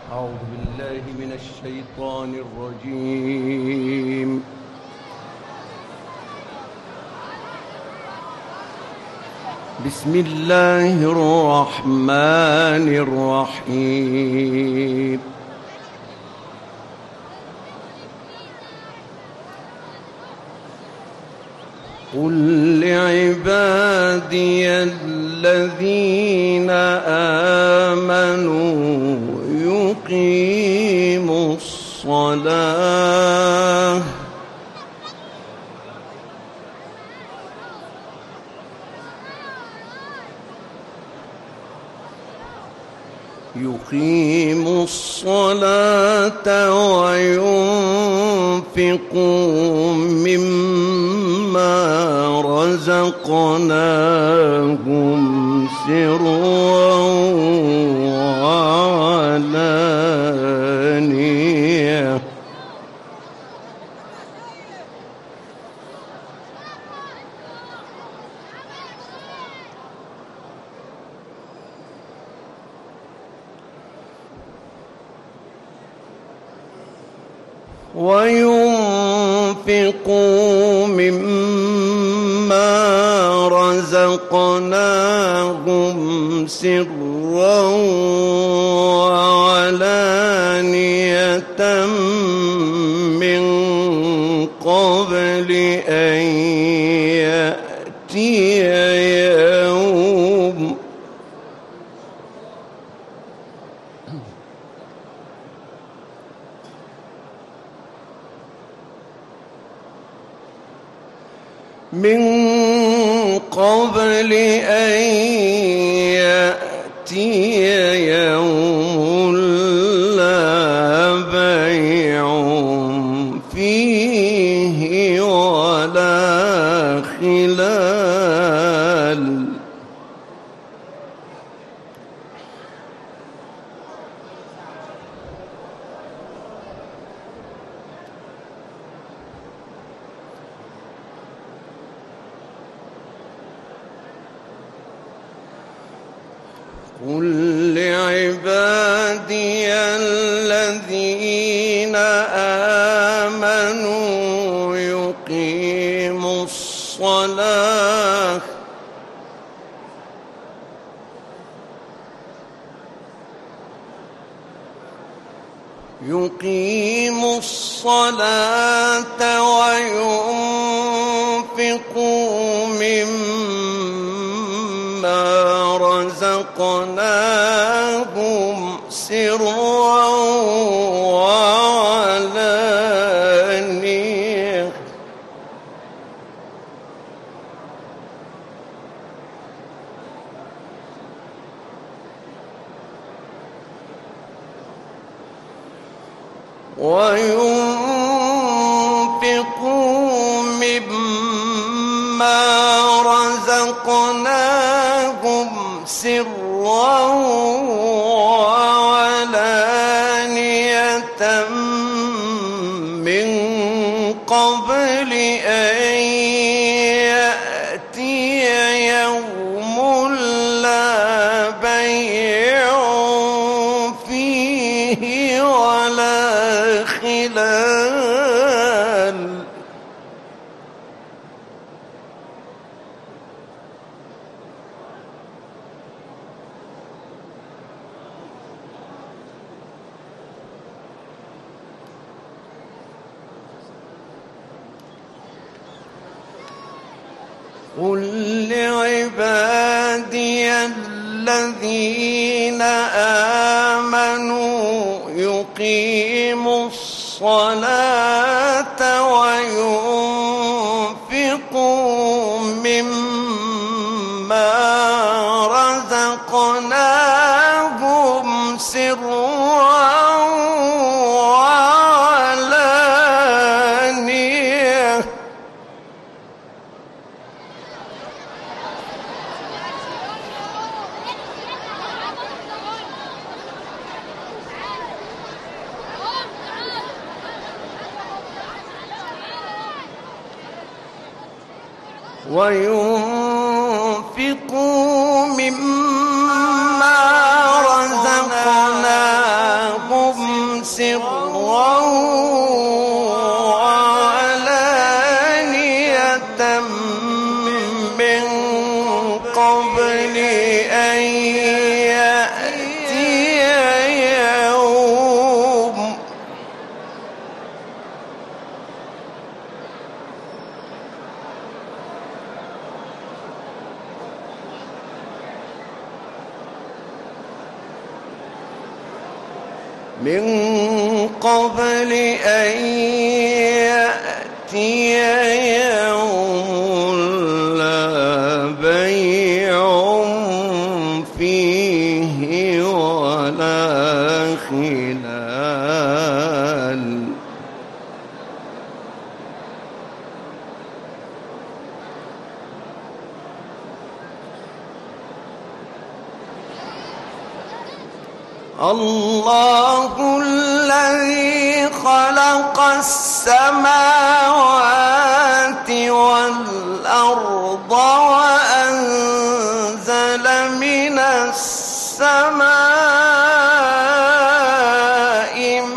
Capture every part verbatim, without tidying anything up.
أعوذ بالله من الشيطان الرجيم. بسم الله الرحمن الرحيم. قل لعبادي الذين آمنوا يقيموا الصلاة يقيموا الصلاة وينفقوا مما رزقناهم سرا وعلانية وينفقوا مما رزقناهم سرا وعلانية من قبل أن يأتي يوم من قبل أن يأتي يوم لا بيع فيه ولا خلال قل لعبادي الذين آمنوا يقيموا الصلاة يقيموا الصلاة وينفقوا مما رزقناهم سرا وعلانية وينفقوا مما رزقناهم سرا وعلانية من قبل أن يأتي يوم لا بيع فيه ولا خلال قل لعبادي الذين آمنوا يقيموا الصلاة وينفقوا مما رزقناهم سرا وعلانية وينفقوا مما رزقناهم سرا وعلانية من قبل أن يأتي يوم من قبل أن يأتي يوم لا بيع فيه ولا خلال الله الذي خلق السماوات والأرض وأنزل من السماء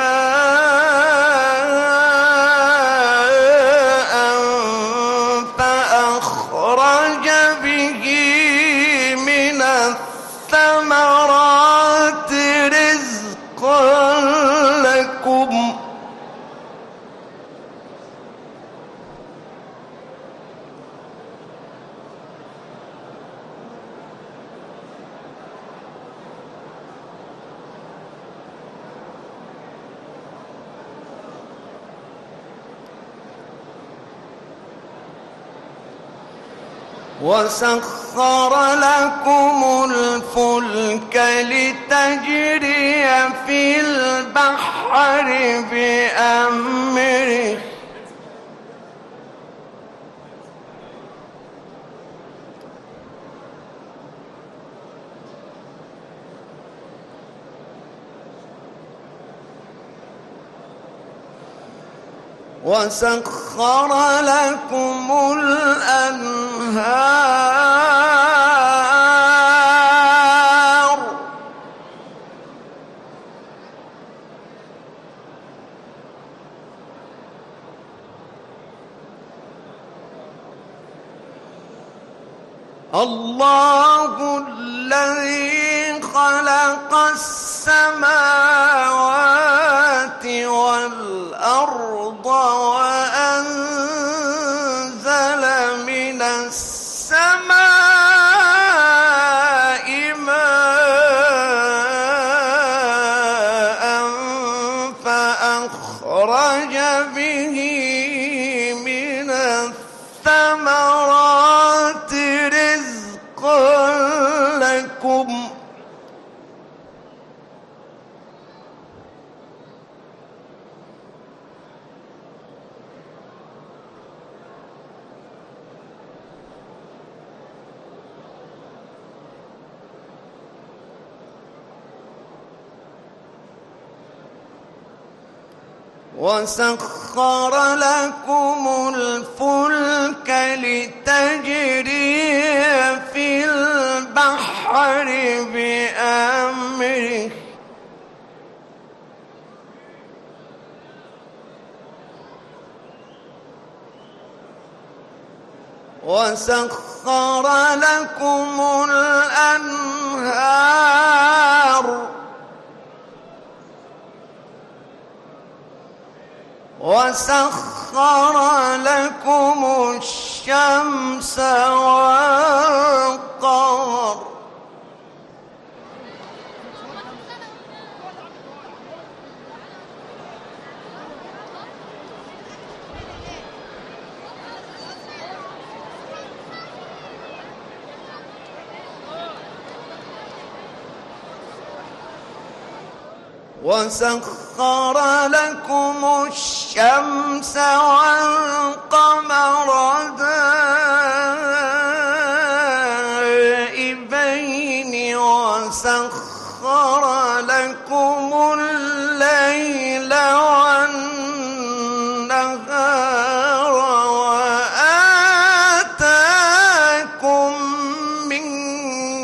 ماء فأخرج به من الثمرات رزقا لكم وسخر لكم الفلك لتجري في البحر بأمره وسخر لكم الأنهار الله الذي خلق السماوات والأرض وأنزل من السماء ماء فأخرج به من الثمرات رزقا لكم وسخر لكم الفلك لتجري في البحر بأمره وسخر لكم الأنهار وسخر لكم الشمس والقمر وسخر لكم الشمس والقمر دائبين وسخر لكم الليل والنهار وآتاكم من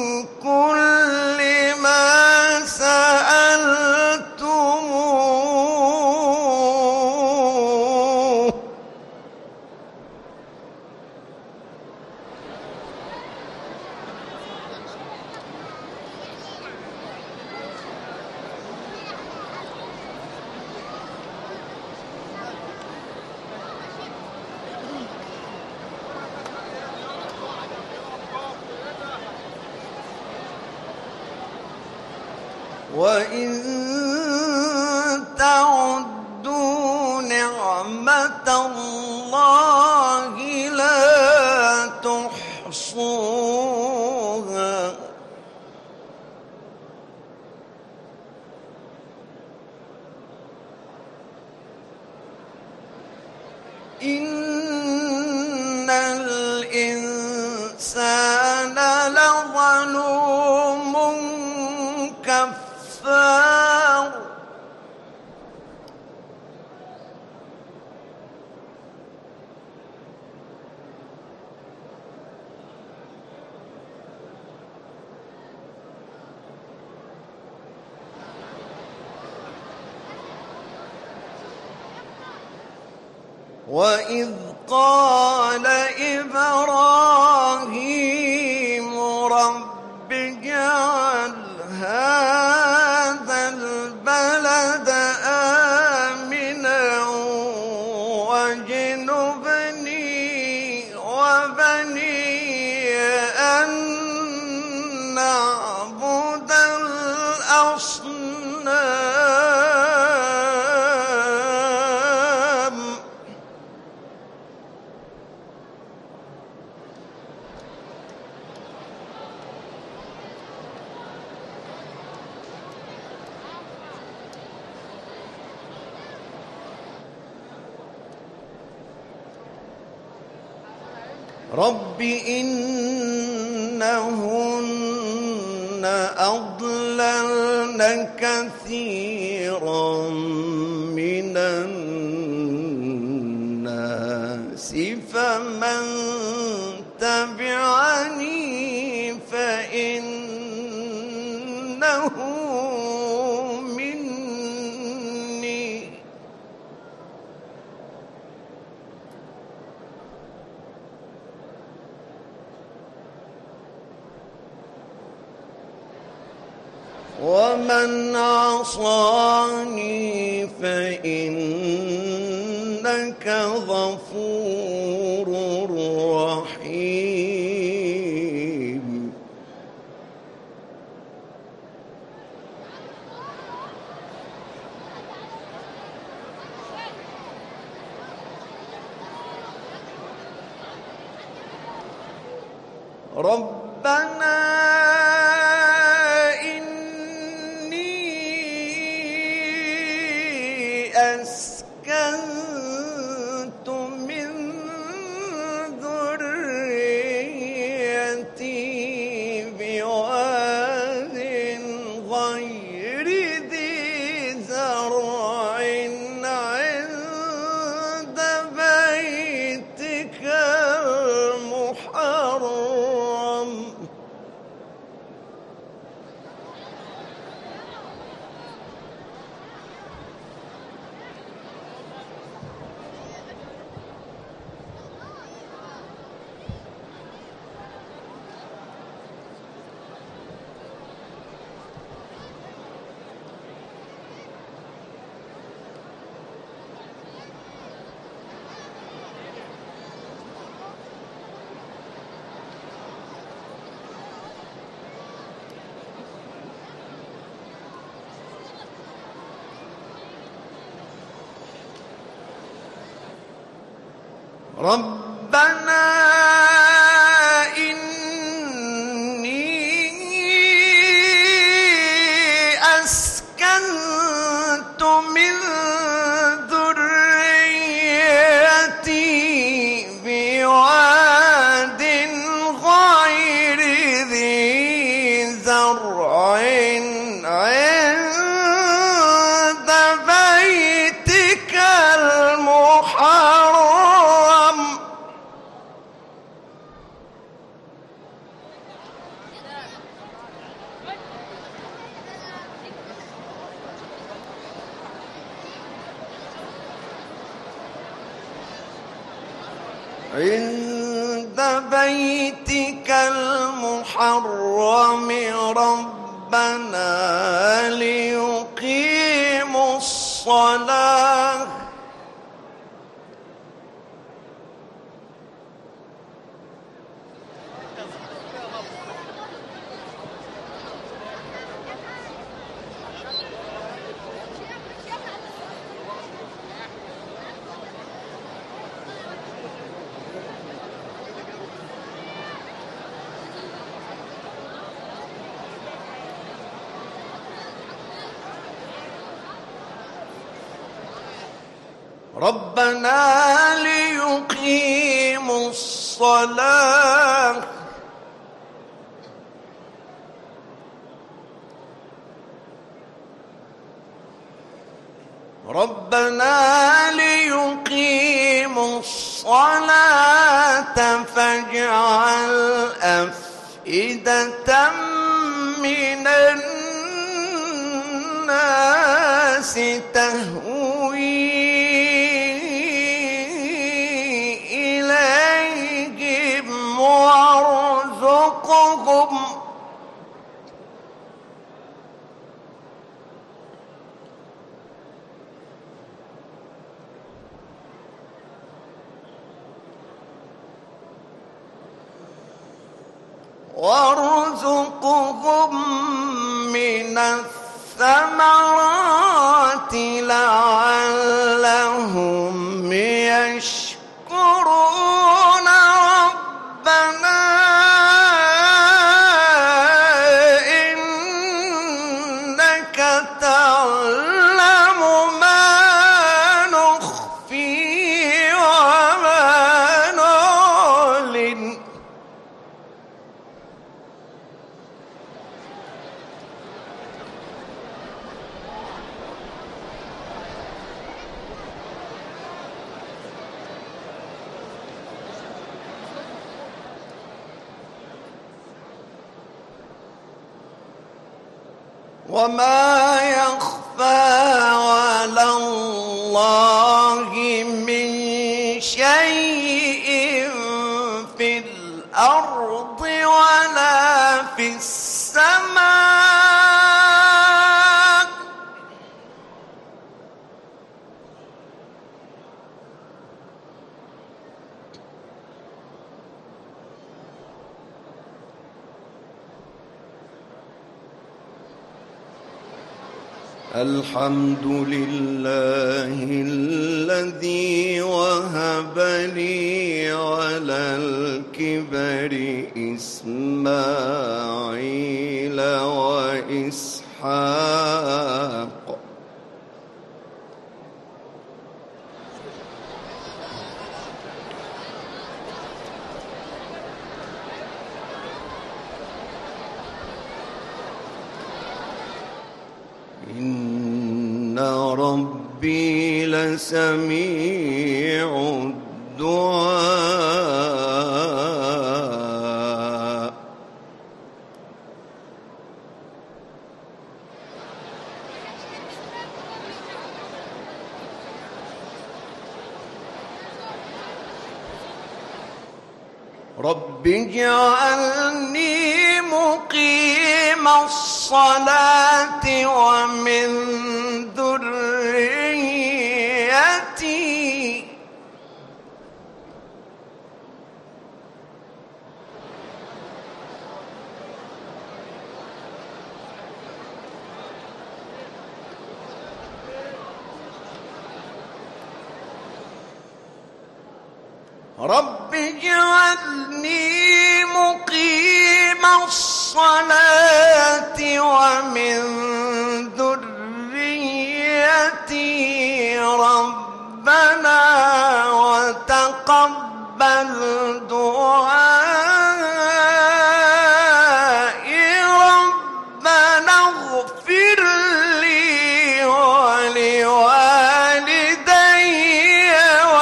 كل ما سألتموه وإن تعدوا نعمة الله لا تحصوها إن الإنسان لظلوم كفار وإذ قال إبراهيم رب اجعل هذا البلد آمنا واجنبني وبني أن نعبد الأصنام رب إنهن أضللن كثيرا من الناس فمن تبعني فإنه مني ومن عصاني فإنك غفور رحيم ربنا أسكنت من ذريتي بواد غير ذي زرع عند بيتك المحرم ربنا إني أسكنت من ذريتي بواد غير ذي زرع عند بيتك المحرم عند بيتك المحرم ربنا ليقيموا الصلاة ربنا ليقيموا الصلاة ربنا ليقيموا الصلاة فاجعل أفئدة من الناس تهوي إليهم وارزقهم وارزقهم من الثمرات لعلهم يشكرون ربنا إنك تعلم ما نخفي وما نعلن وما يخفى على الله من شيء في الأرض ولا في السماء الحمد لله الذي وهب لي على الكبر إسماعيل وإسحاق إن ربي لسميع الدعاء رب اجعلني مقيم الصلاة ومن ذريتي رب اجعلني مقيم الصلاة ومن ذريتي ربنا وتقبل دعائي ربنا اغفر لي ولوالدي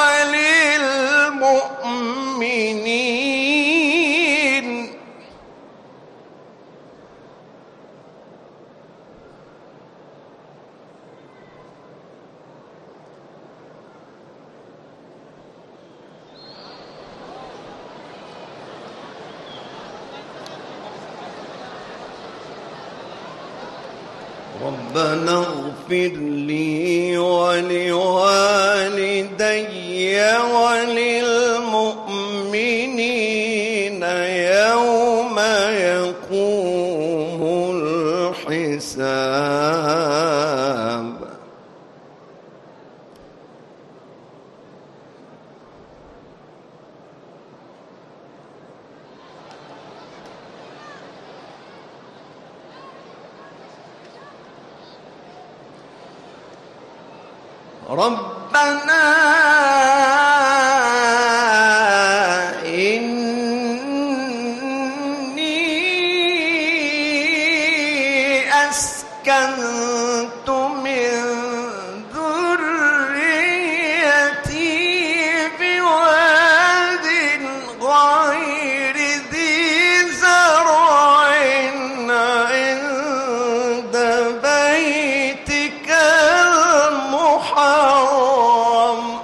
وللمؤمنين ربنا اغفر لي ولوالدي وللمؤمنين يوم يقوم الحساب رب ربنا إني أسكنت من ذريتي بواد غير ذي زرع عند بيتك المحرم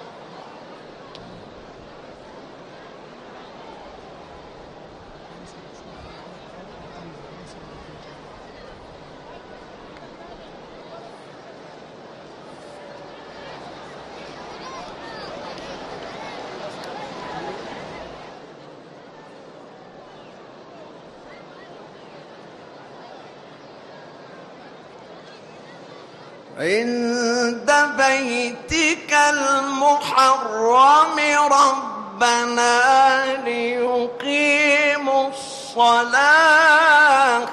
عند بيتك المحرم ربنا ليقيموا الصلاة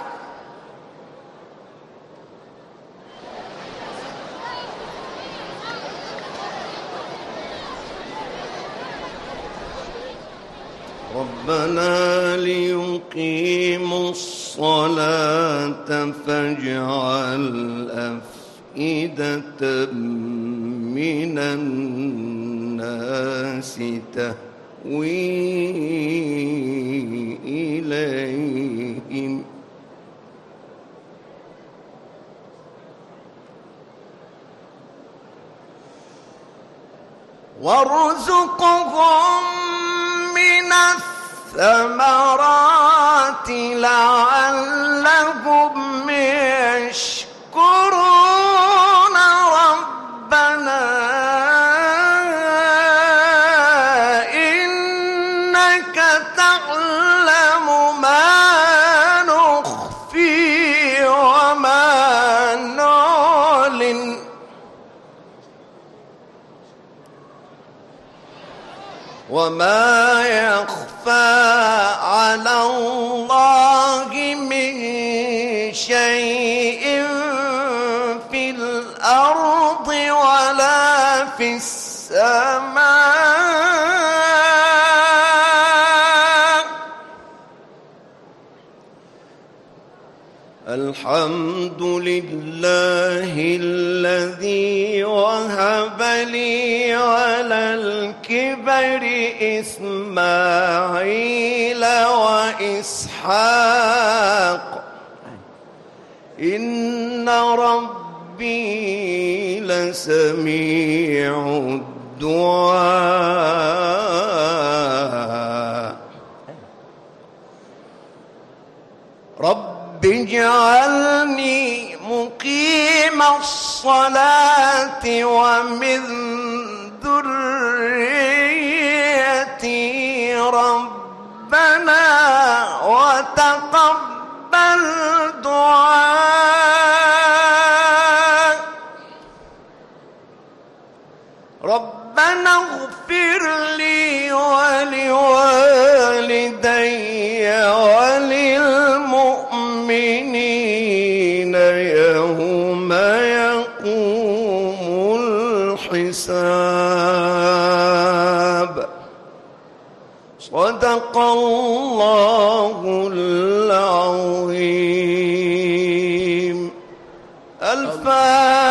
ربنا ليقيموا الصلاة فاجعل أفئدة من الناس تهوي إليهم وارزقهم من الثمرات لعلهم يشكرون ربنا إنك تعلم ما نخفي وما نعلن وما يخفى على الله من شيء في الأرض ولا في السماء الحمد لله الذي وهب لي على الكبر إسماعيل وإسحاق إن ربي لسميع الدعاء رب اجعلني مقيم الصلاة ومن ذريتي ربنا وتقبل دعاء ربنا اغفر لي ولوالدي وللمؤمنين يوم يقوم الحساب صدق الله العظيم. الفاتحة.